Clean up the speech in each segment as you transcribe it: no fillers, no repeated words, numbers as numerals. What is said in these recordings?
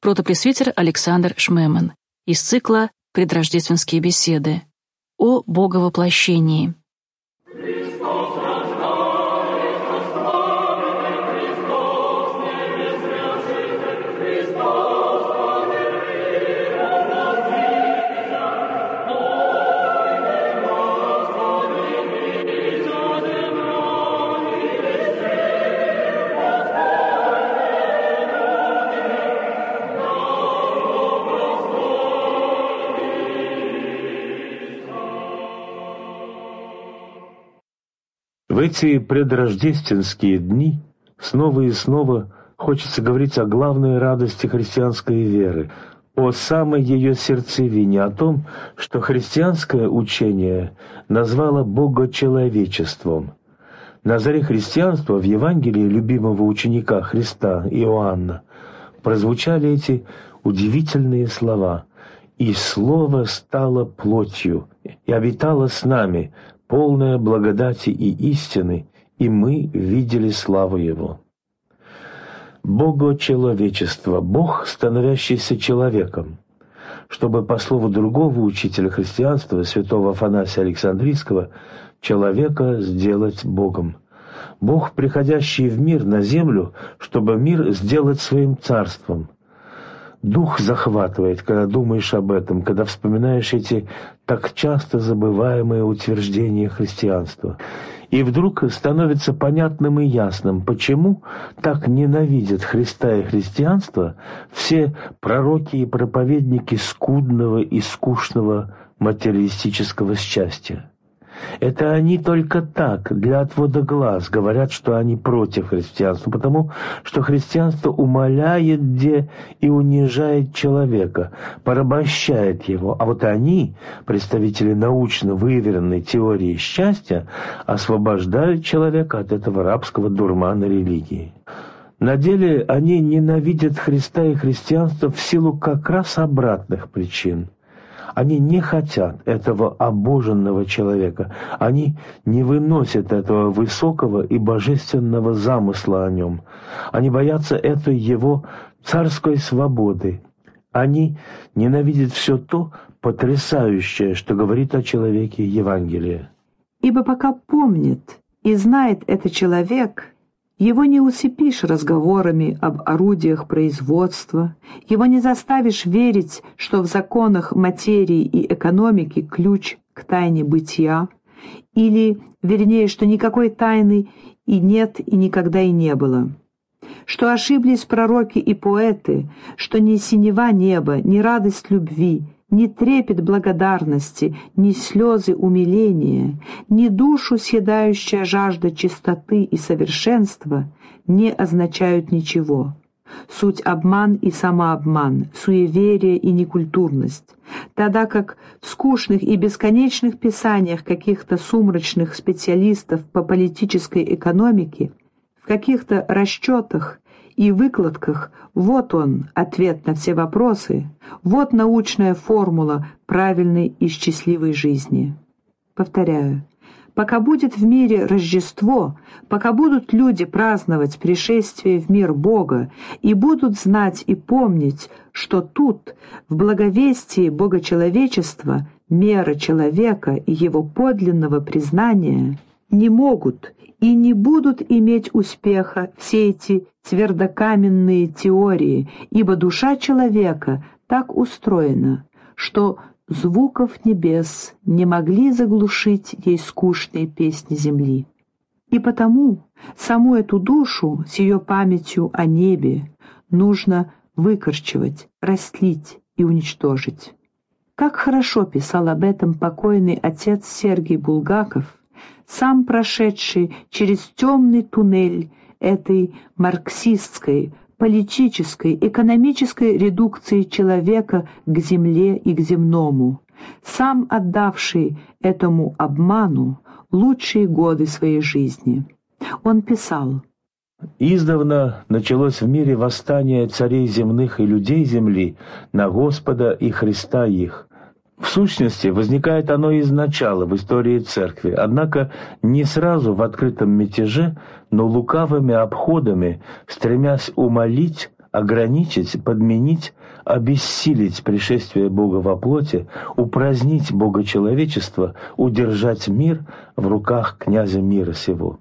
протопресвитер Александр Шмеман из цикла «Предрождественские беседы» о Боговоплощении. В эти предрождественские дни снова и снова хочется говорить о главной радости христианской веры, о самой ее сердцевине, о том, что христианское учение назвало богочеловечеством. На заре христианства в Евангелии любимого ученика Христа Иоанна прозвучали эти удивительные слова: «И Слово стало плотью и обитало с нами, полная благодати и истины, и мы видели славу Его». Богочеловечество, Бог, становящийся человеком, чтобы, по слову другого учителя христианства, святого Афанасия Александрийского, человека сделать Богом. Бог, приходящий в мир, на землю, чтобы мир сделать своим царством. Дух захватывает, когда думаешь об этом, когда вспоминаешь эти так часто забываемые утверждения христианства. И вдруг становится понятным и ясным, почему так ненавидят Христа и христианство все пророки и проповедники скудного и скучного материалистического счастья. Это они только так, для отвода глаз, говорят, что они против христианства, потому что христианство умаляет и унижает человека, порабощает его. А вот они, представители научно выверенной теории счастья, освобождают человека от этого рабского дурмана религии. На деле они ненавидят Христа и христианство в силу как раз обратных причин. Они не хотят этого обоженного человека. Они не выносят этого высокого и божественного замысла о нем. Они боятся этой его царской свободы. Они ненавидят все то потрясающее, что говорит о человеке Евангелие. Ибо пока помнит и знает этот человек, его не усыпишь разговорами об орудиях производства, его не заставишь верить, что в законах материи и экономики ключ к тайне бытия, или, вернее, что никакой тайны и нет, и никогда и не было, что ошиблись пророки и поэты, что ни синева неба, ни радость любви, ни трепет благодарности, ни слезы умиления, ни душу съедающая жажда чистоты и совершенства не означают ничего. Суть обман и самообман, суеверие и некультурность, тогда как в скучных и бесконечных писаниях каких-то сумрачных специалистов по политической экономике, в каких-то расчетах и выкладках вот он, ответ на все вопросы, вот научная формула правильной и счастливой жизни. Повторяю, пока будет в мире Рождество, пока будут люди праздновать пришествие в мир Бога и будут знать и помнить, что тут, в благовестии богочеловечества, мера человека и его подлинного признания не могут и не будут иметь успеха все эти твердокаменные теории, ибо душа человека так устроена, что звуков небес не могли заглушить ей скучные песни земли. И потому саму эту душу с ее памятью о небе нужно выкорчевать, растлить и уничтожить. Как хорошо писал об этом покойный отец Сергий Булгаков, сам прошедший через темный туннель этой марксистской, политической, экономической редукции человека к земле и к земному, сам отдавший этому обману лучшие годы своей жизни. Он писал: «Издавна началось в мире восстание царей земных и людей земли на Господа и Христа их. В сущности, возникает оно изначало в истории Церкви, однако не сразу в открытом мятеже, но лукавыми обходами, стремясь умалить, ограничить, подменить, обессилить пришествие Бога во плоти, упразднить богочеловечество, удержать мир в руках князя мира сего.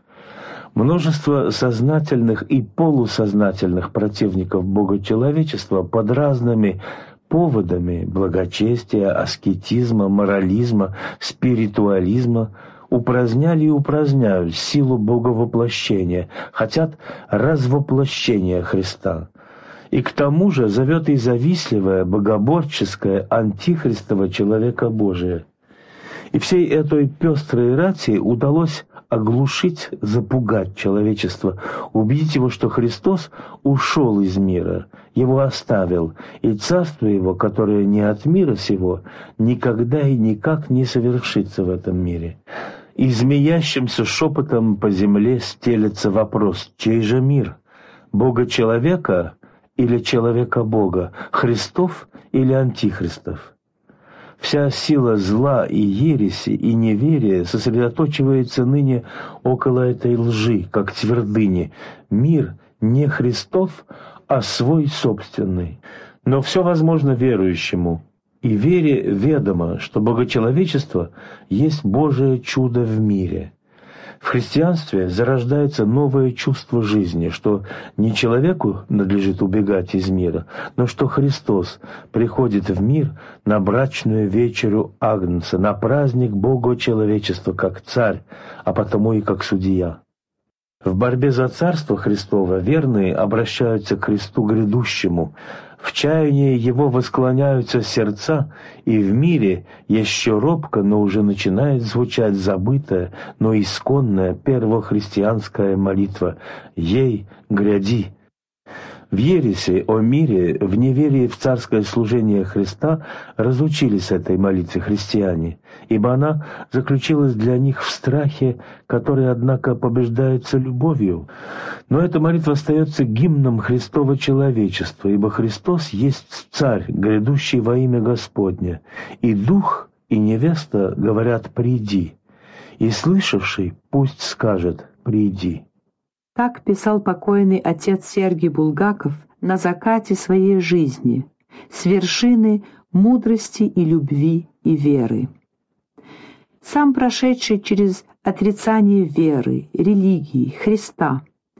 Множество сознательных и полусознательных противников богочеловечества под разными поводами благочестия, аскетизма, морализма, спиритуализма упраздняли и упраздняют силу боговоплощения, хотят развоплощения Христа. И к тому же зовет и завистливое, богоборческое, антихристово человека Божие. И всей этой пестрой рати удалось оглушить, запугать человечество, убедить его, что Христос ушел из мира, его оставил, и царство его, которое не от мира сего, никогда и никак не совершится в этом мире. И змеящимся шепотом по земле стелется вопрос: чей же мир? Бога-человека или человека-бога? Христов или антихристов? Вся сила зла и ереси и неверия сосредоточивается ныне около этой лжи, как твердыни. Мир не Христов, а свой собственный. Но все возможно верующему, и вере ведомо, что богочеловечество есть Божие чудо в мире. В христианстве зарождается новое чувство жизни, что не человеку надлежит убегать из мира, но что Христос приходит в мир на брачную вечерю Агнца, на праздник Бога человечества как царь, а потому и как судья. В борьбе за царство Христово верные обращаются к Христу грядущему, в чаянии Его восклоняются сердца, и в мире еще робко, но уже начинает звучать забытая, но исконная первохристианская молитва «Ей, гряди». В ереси о мире, в неверии в царское служение Христа разучились этой молитве христиане, ибо она заключилась для них в страхе, который, однако, побеждается любовью. Но эта молитва остается гимном Христова человечества, ибо Христос есть Царь, грядущий во имя Господне, и Дух, и невеста говорят «приди», и слышавший пусть скажет «приди». Так писал покойный отец Сергий Булгаков на закате своей жизни, с вершины мудрости и любви и веры. Сам прошедший через отрицание веры, религии, Христа,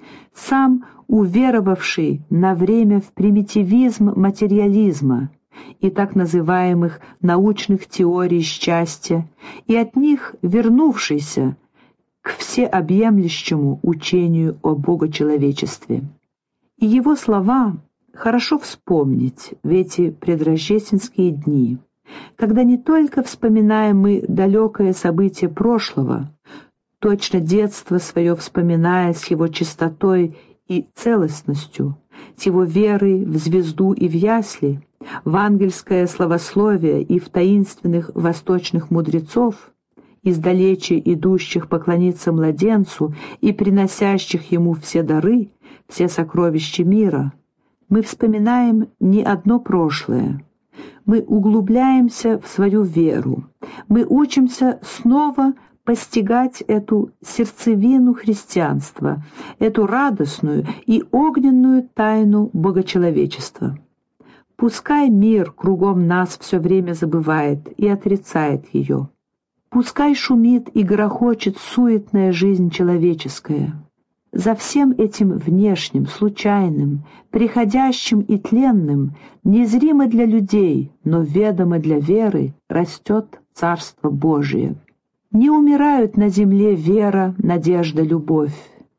сам уверовавший на время в примитивизм материализма и так называемых научных теорий счастья, и от них вернувшийся к всеобъемлющему учению о богочеловечестве. И его слова хорошо вспомнить в эти предрождественские дни, когда не только вспоминаем мы далекое событие прошлого, точно детство свое вспоминая с его чистотой и целостностью, с его верой в звезду и в ясли, в ангельское славословие и в таинственных восточных мудрецов, издалече идущих поклониться младенцу и приносящих ему все дары, все сокровища мира, мы вспоминаем не одно прошлое. Мы углубляемся в свою веру. Мы учимся снова постигать эту сердцевину христианства, эту радостную и огненную тайну богочеловечества. Пускай мир кругом нас все время забывает и отрицает ее. Пускай шумит и грохочет суетная жизнь человеческая. За всем этим внешним, случайным, приходящим и тленным, незримо для людей, но ведомо для веры, растет Царство Божие. Не умирают на земле вера, надежда, любовь.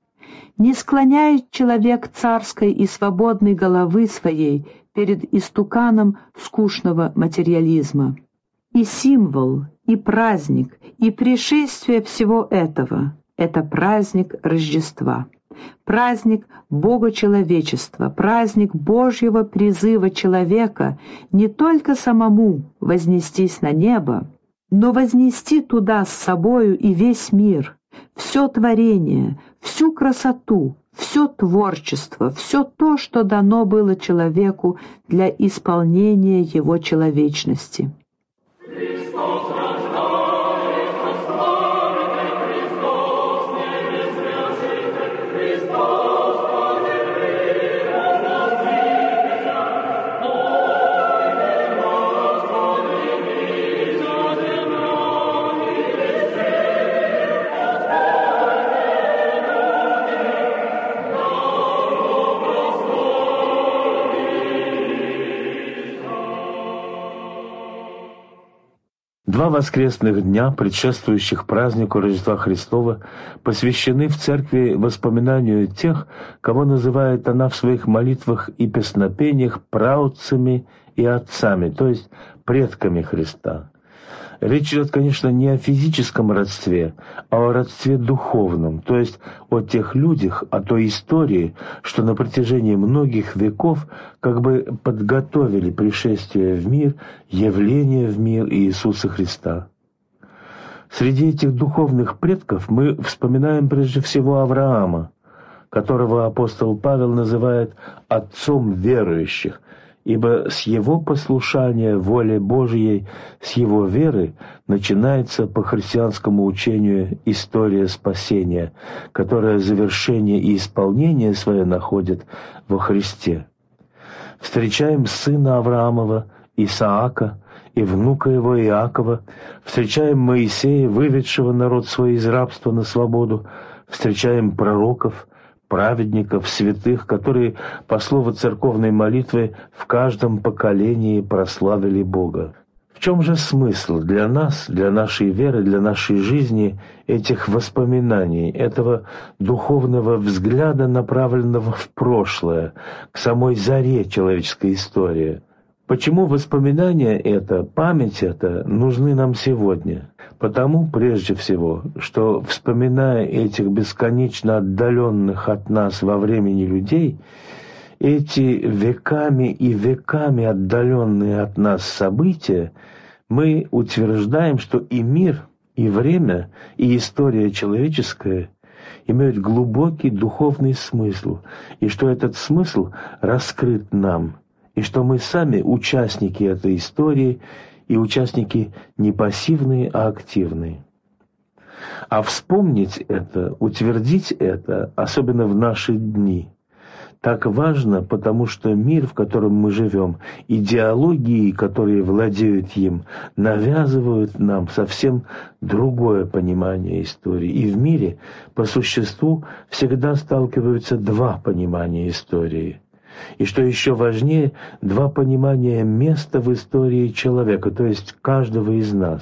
Не склоняет человек царской и свободной головы своей перед истуканом скучного материализма. И символ, и праздник, и пришествие всего этого — это праздник Рождества, праздник богочеловечества, праздник Божьего призыва человека не только самому вознестись на небо, но вознести туда с собою и весь мир, все творение, всю красоту, все творчество, все то, что дано было человеку для исполнения его человечности. 2 воскресных дня, предшествующих празднику Рождества Христова, посвящены в церкви воспоминанию тех, кого называет она в своих молитвах и песнопениях праотцами и отцами, то есть предками Христа. Речь идет, конечно, не о физическом родстве, а о родстве духовном, то есть о тех людях, о той истории, что на протяжении многих веков как бы подготовили пришествие в мир, явление в мир Иисуса Христа. Среди этих духовных предков мы вспоминаем прежде всего Авраама, которого апостол Павел называет «отцом верующих», ибо с его послушания воле Божией, с его веры начинается по христианскому учению история спасения, которая завершение и исполнение свое находит во Христе. Встречаем сына Авраамова, Исаака, и внука его Иакова, встречаем Моисея, выведшего народ свой из рабства на свободу, встречаем пророков, праведников, святых, которые, по слову церковной молитвы, в каждом поколении прославили Бога. В чем же смысл для нас, для нашей веры, для нашей жизни этих воспоминаний, этого духовного взгляда, направленного в прошлое, к самой заре человеческой истории? Почему воспоминания это, память это нужны нам сегодня? Потому, прежде всего, что, вспоминая этих бесконечно отдаленных от нас во времени людей, эти веками и веками отдаленные от нас события, мы утверждаем, что и мир, и время, и история человеческая имеют глубокий духовный смысл, и что этот смысл раскрыт нам, и что мы сами участники этой истории, и участники не пассивные, а активные. А вспомнить это, утвердить это, особенно в наши дни, так важно, потому что мир, в котором мы живем, идеологии, которые владеют им, навязывают нам совсем другое понимание истории. И в мире, по существу, всегда сталкиваются 2 понимания истории. И что еще важнее, 2 понимания места в истории человека, то есть каждого из нас.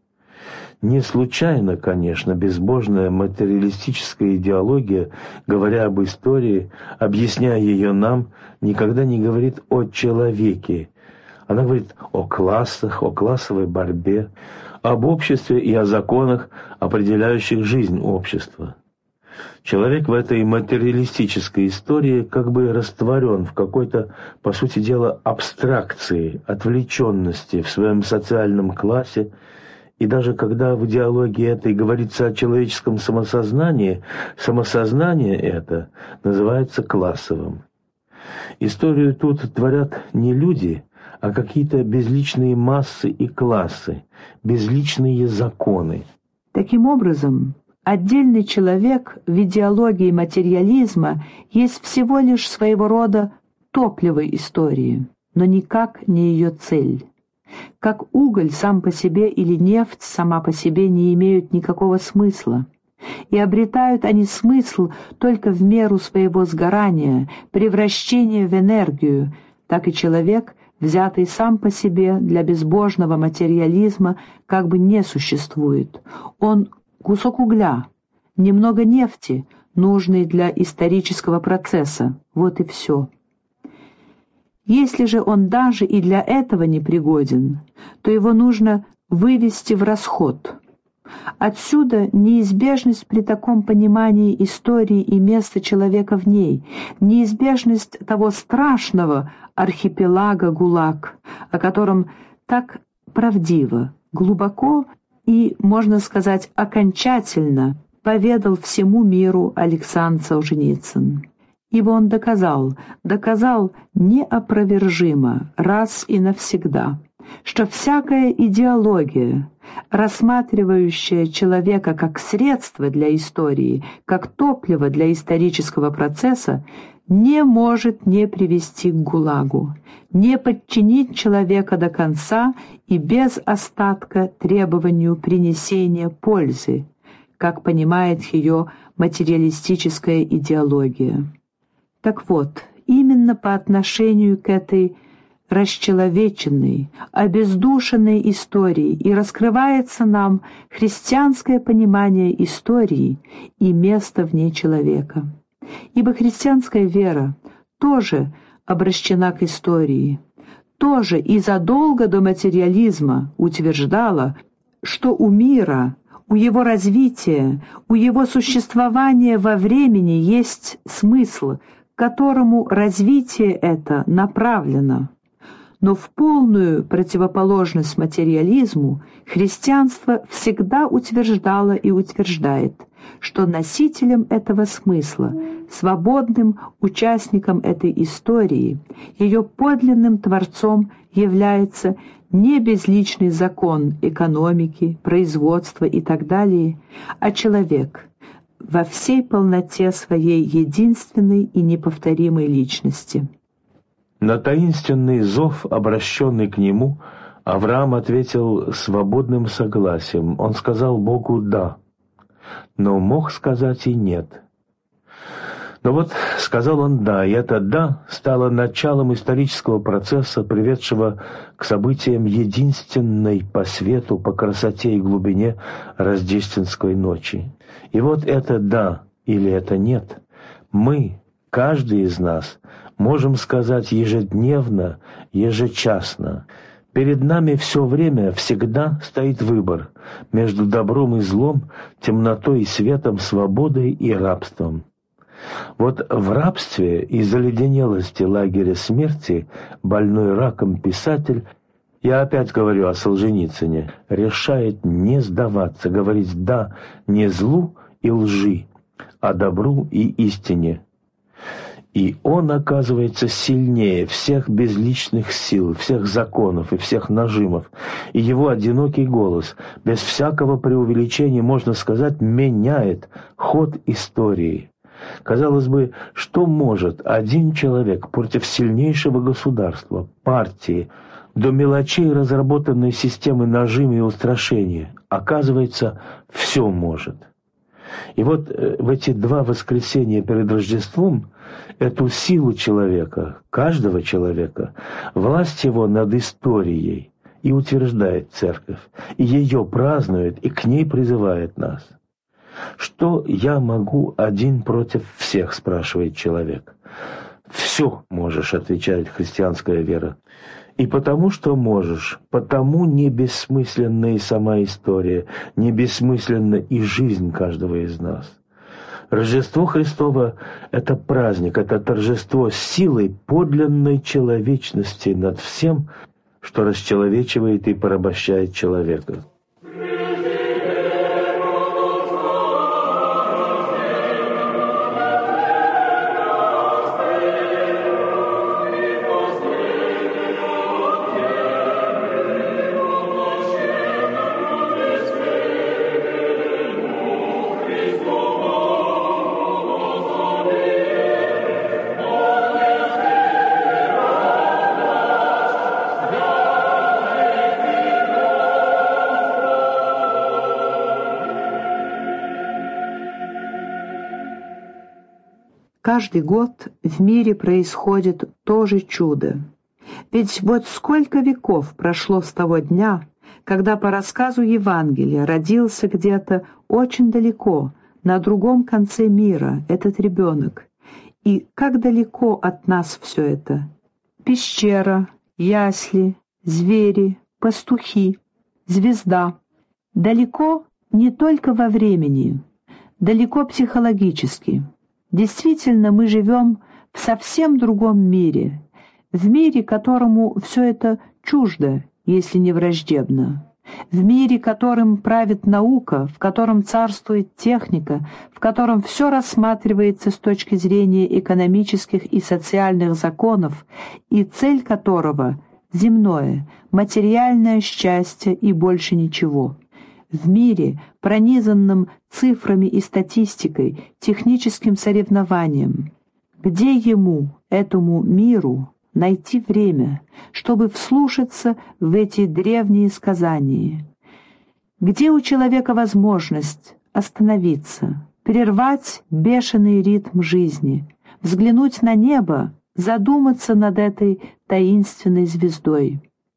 Не случайно, конечно, безбожная материалистическая идеология, говоря об истории, объясняя ее нам, никогда не говорит о человеке. Она говорит о классах, о классовой борьбе, об обществе и о законах, определяющих жизнь общества. Человек в этой материалистической истории как бы растворен в какой-то, по сути дела, абстракции, отвлеченности в своем социальном классе, и даже когда в идеологии этой говорится о человеческом самосознании, самосознание это называется классовым. Историю тут творят не люди, а какие-то безличные массы и классы, безличные законы. Таким образом, отдельный человек в идеологии материализма есть всего лишь своего рода топливо истории, но никак не ее цель. Как уголь сам по себе или нефть сама по себе не имеют никакого смысла, и обретают они смысл только в меру своего сгорания, превращения в энергию, так и человек, взятый сам по себе для безбожного материализма, как бы не существует. Он кусок угля, немного нефти, нужный для исторического процесса. Вот и все. Если же он даже и для этого не пригоден, то его нужно вывести в расход. Отсюда неизбежность при таком понимании истории и места человека в ней, неизбежность того страшного архипелага ГУЛАГ, о котором так правдиво, глубоко и, можно сказать, окончательно поведал всему миру Александр Солженицын. Ибо он доказал неопровержимо, раз и навсегда, что всякая идеология, рассматривающая человека как средство для истории, как топливо для исторического процесса, не может не привести к ГУЛАГу, не подчинить человека до конца и без остатка требованию принесения пользы, как понимает ее материалистическая идеология. Так вот, именно по отношению к этой расчеловеченной, обездушенной историей, и раскрывается нам христианское понимание истории и место в ней человека. Ибо христианская вера тоже обращена к истории, тоже и задолго до материализма утверждала, что у мира, у его развития, у его существования во времени есть смысл, к которому развитие это направлено. Но в полную противоположность материализму христианство всегда утверждало и утверждает, что носителем этого смысла, свободным участником этой истории, ее подлинным творцом является не безличный закон экономики, производства и так далее, а человек во всей полноте своей единственной и неповторимой личности. На таинственный зов, обращенный к нему, Авраам ответил свободным согласием. Он сказал Богу «да», но мог сказать и «нет». Но вот сказал он «да», и это «да» стало началом исторического процесса, приведшего к событиям единственной по свету, по красоте и глубине рождественской ночи. И вот это «да» или это «нет» мы, каждый из нас, можем сказать ежедневно, ежечасно. Перед нами все время, всегда стоит выбор между добром и злом, темнотой и светом, свободой и рабством. Вот в рабстве и заледенелости лагеря смерти больной раком писатель, я опять говорю о Солженицыне, решает не сдаваться, говорить «да» не злу и лжи, а добру и истине. И он оказывается сильнее всех безличных сил, всех законов и всех нажимов. И его одинокий голос, без всякого преувеличения, можно сказать, меняет ход истории. Казалось бы, что может один человек против сильнейшего государства, партии, до мелочей разработанной системы нажима и устрашения? Оказывается, все может. И вот в эти два воскресенья перед Рождеством эту силу человека, каждого человека, власть его над историей и утверждает Церковь, и ее празднует, и к ней призывает нас. «Что я могу один против всех?» — спрашивает человек. «Все можешь», — отвечает христианская вера. И потому что можешь, потому не бессмысленна и сама история, не бессмысленна и жизнь каждого из нас. Рождество Христово — это праздник, это торжество силой подлинной человечности над всем, что расчеловечивает и порабощает человека. Каждый год в мире происходит то же чудо. Ведь вот сколько веков прошло с того дня, когда по рассказу Евангелия родился где-то очень далеко, на другом конце мира, этот ребенок. И как далеко от нас все это? Пещера, ясли, звери, пастухи, звезда. Далеко не только во времени, далеко психологически. Действительно, мы живем в совсем другом мире, в мире, которому все это чуждо, если не враждебно, в мире, которым правит наука, в котором царствует техника, в котором все рассматривается с точки зрения экономических и социальных законов, и цель которого — земное, материальное счастье и больше ничего. В мире, пронизанном цифрами и статистикой, техническим соревнованием, где ему, этому миру, найти время, чтобы вслушаться в эти древние сказания? Где у человека возможность остановиться, прервать бешеный ритм жизни, взглянуть на небо, задуматься над этой таинственной звездой.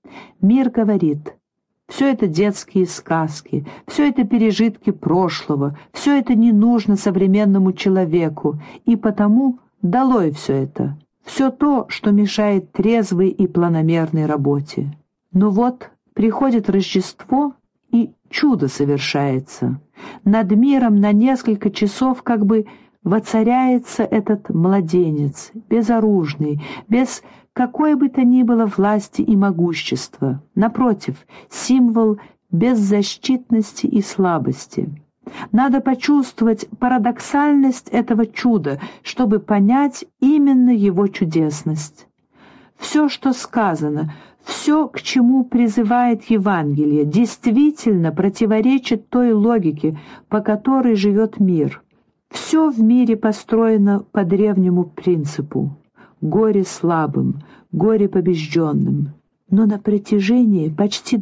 Мир говорит: все это детские сказки, все это пережитки прошлого, все это не нужно современному человеку, и потому долой все это, все то, что мешает трезвой и планомерной работе. Но вот приходит Рождество, и чудо совершается. Над миром на несколько часов как бы воцаряется этот младенец, безоружный, без какой бы то ни было власти и могущества. Напротив, символ беззащитности и слабости. Надо почувствовать парадоксальность этого чуда, чтобы понять именно его чудесность. Все, что сказано, все, к чему призывает Евангелие, действительно противоречит той логике, по которой живет мир. Все в мире построено по древнему принципу: горе слабым, горе побежденным. Но на протяжении почти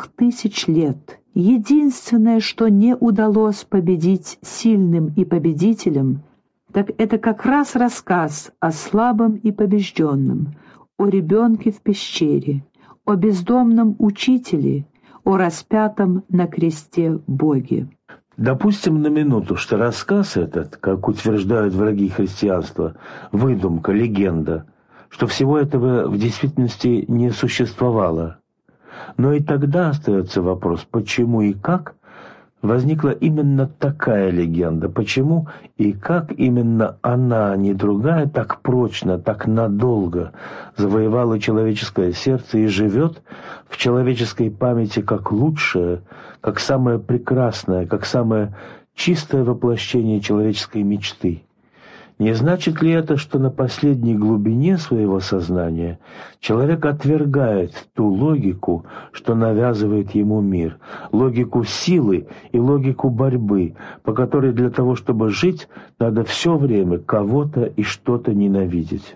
2000 лет единственное, что не удалось победить сильным и победителям, так это как раз рассказ о слабом и побежденном, о ребенке в пещере, о бездомном учителе, о распятом на кресте Боге. Допустим на минуту, что рассказ этот, как утверждают враги христианства, выдумка, легенда, что всего этого в действительности не существовало. Но и тогда остается вопрос, почему и как возникла именно такая легенда, почему и как именно она, а не другая, так прочно, так надолго завоевала человеческое сердце и живет в человеческой памяти как лучшее, как самое прекрасное, как самое чистое воплощение человеческой мечты. Не значит ли это, что на последней глубине своего сознания человек отвергает ту логику, что навязывает ему мир, логику силы и логику борьбы, по которой для того, чтобы жить, надо все время кого-то и что-то ненавидеть?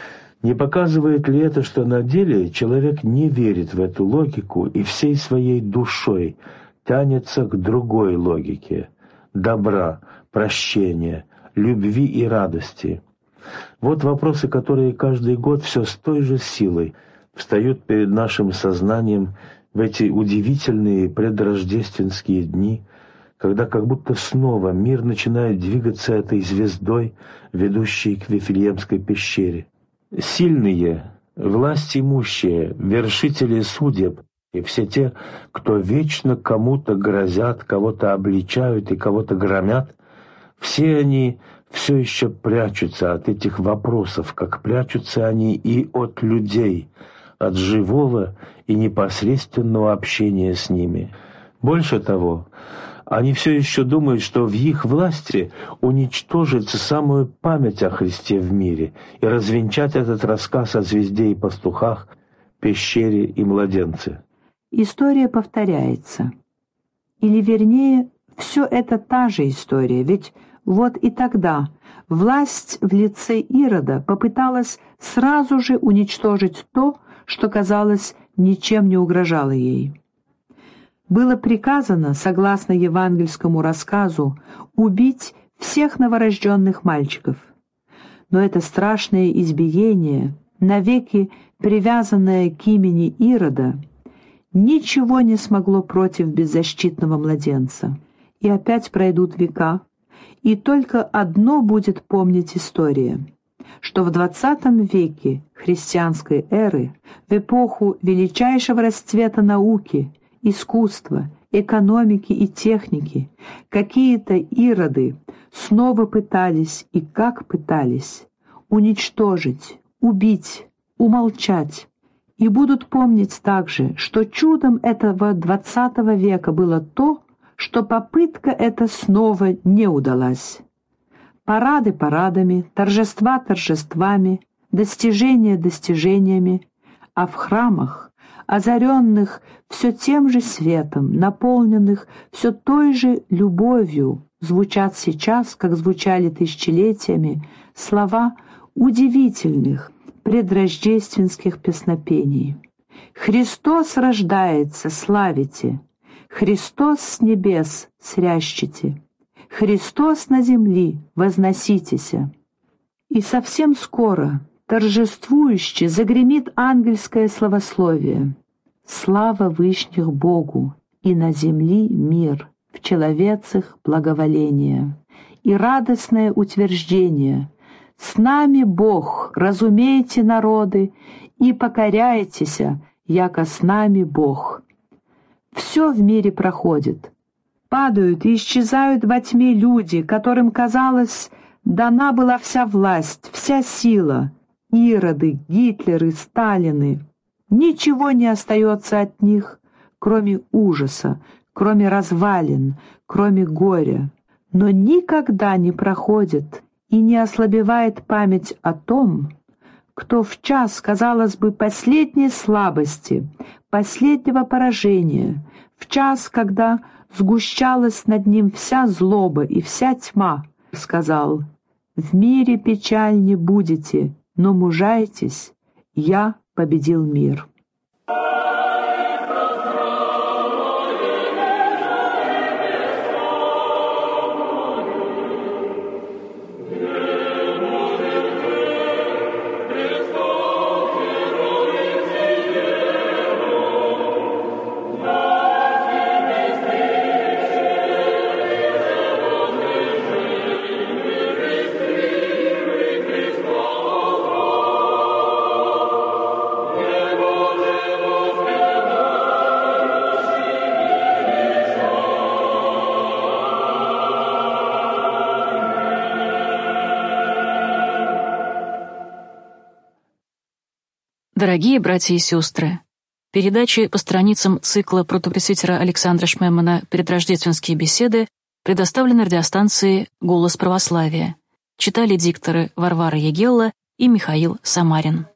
Не показывает ли это, что на деле человек не верит в эту логику и всей своей душой тянется к другой логике – добра, прощения, любви и радости? Вот вопросы, которые каждый год все с той же силой встают перед нашим сознанием в эти удивительные предрождественские дни, когда как будто снова мир начинает двигаться этой звездой, ведущей к Вифлеемской пещере. Сильные, власть имущие, вершители судеб и все те, кто вечно кому-то грозят, кого-то обличают и кого-то громят, все они все еще прячутся от этих вопросов, как прячутся они и от людей, от живого и непосредственного общения с ними. Больше того, они все еще думают, что в их власти уничтожить самую память о Христе в мире и развенчать этот рассказ о звезде и пастухах, пещере и младенце. История повторяется. Или, вернее, все это та же история, ведь вот и тогда власть в лице Ирода попыталась сразу же уничтожить то, что, казалось, ничем не угрожало ей. Было приказано, согласно евангельскому рассказу, убить всех новорожденных мальчиков. Но это страшное избиение, навеки привязанное к имени Ирода, ничего не смогло против беззащитного младенца. И опять пройдут века, и только одно будет помнить история, что в 20 веке христианской эры, в эпоху величайшего расцвета науки, искусства, экономики и техники, какие-то ироды снова пытались, и как пытались, уничтожить, убить, умолчать, и будут помнить также, что чудом этого 20 века было то, что попытка эта снова не удалась. Парады парадами, торжества торжествами, достижения достижениями, а в храмах, озаренных все тем же светом, наполненных все той же любовью, звучат сейчас, как звучали тысячелетиями, слова удивительных предрождественских песнопений. «Христос рождается, славите! Христос с небес срящите! Христос на земли возноситеся!» И совсем скоро торжествующе загремит ангельское славословие. Слава вышних Богу, и на земли мир, в человецах благоволение. И радостное утверждение: «С нами Бог, разумейте, народы, и покоряйтесь, яко с нами Бог». Все в мире проходит. Падают и исчезают во тьме люди, которым, казалось, дана была вся власть, вся сила. Ироды, Гитлеры, Сталины. Ничего не остается от них, кроме ужаса, кроме развалин, кроме горя. Но никогда не проходит и не ослабевает память о том, кто в час, казалось бы, последней слабости, последнего поражения, в час, когда сгущалась над ним вся злоба и вся тьма, сказал: «В мире печаль не будете, но мужайтесь, я победил мир». Дорогие братья и сестры, передачи по страницам цикла протопресвитера Александра Шмемана «Предрождественские беседы» предоставлены радиостанции «Голос православия». Читали дикторы Варвара Ягелла и Михаил Самарин.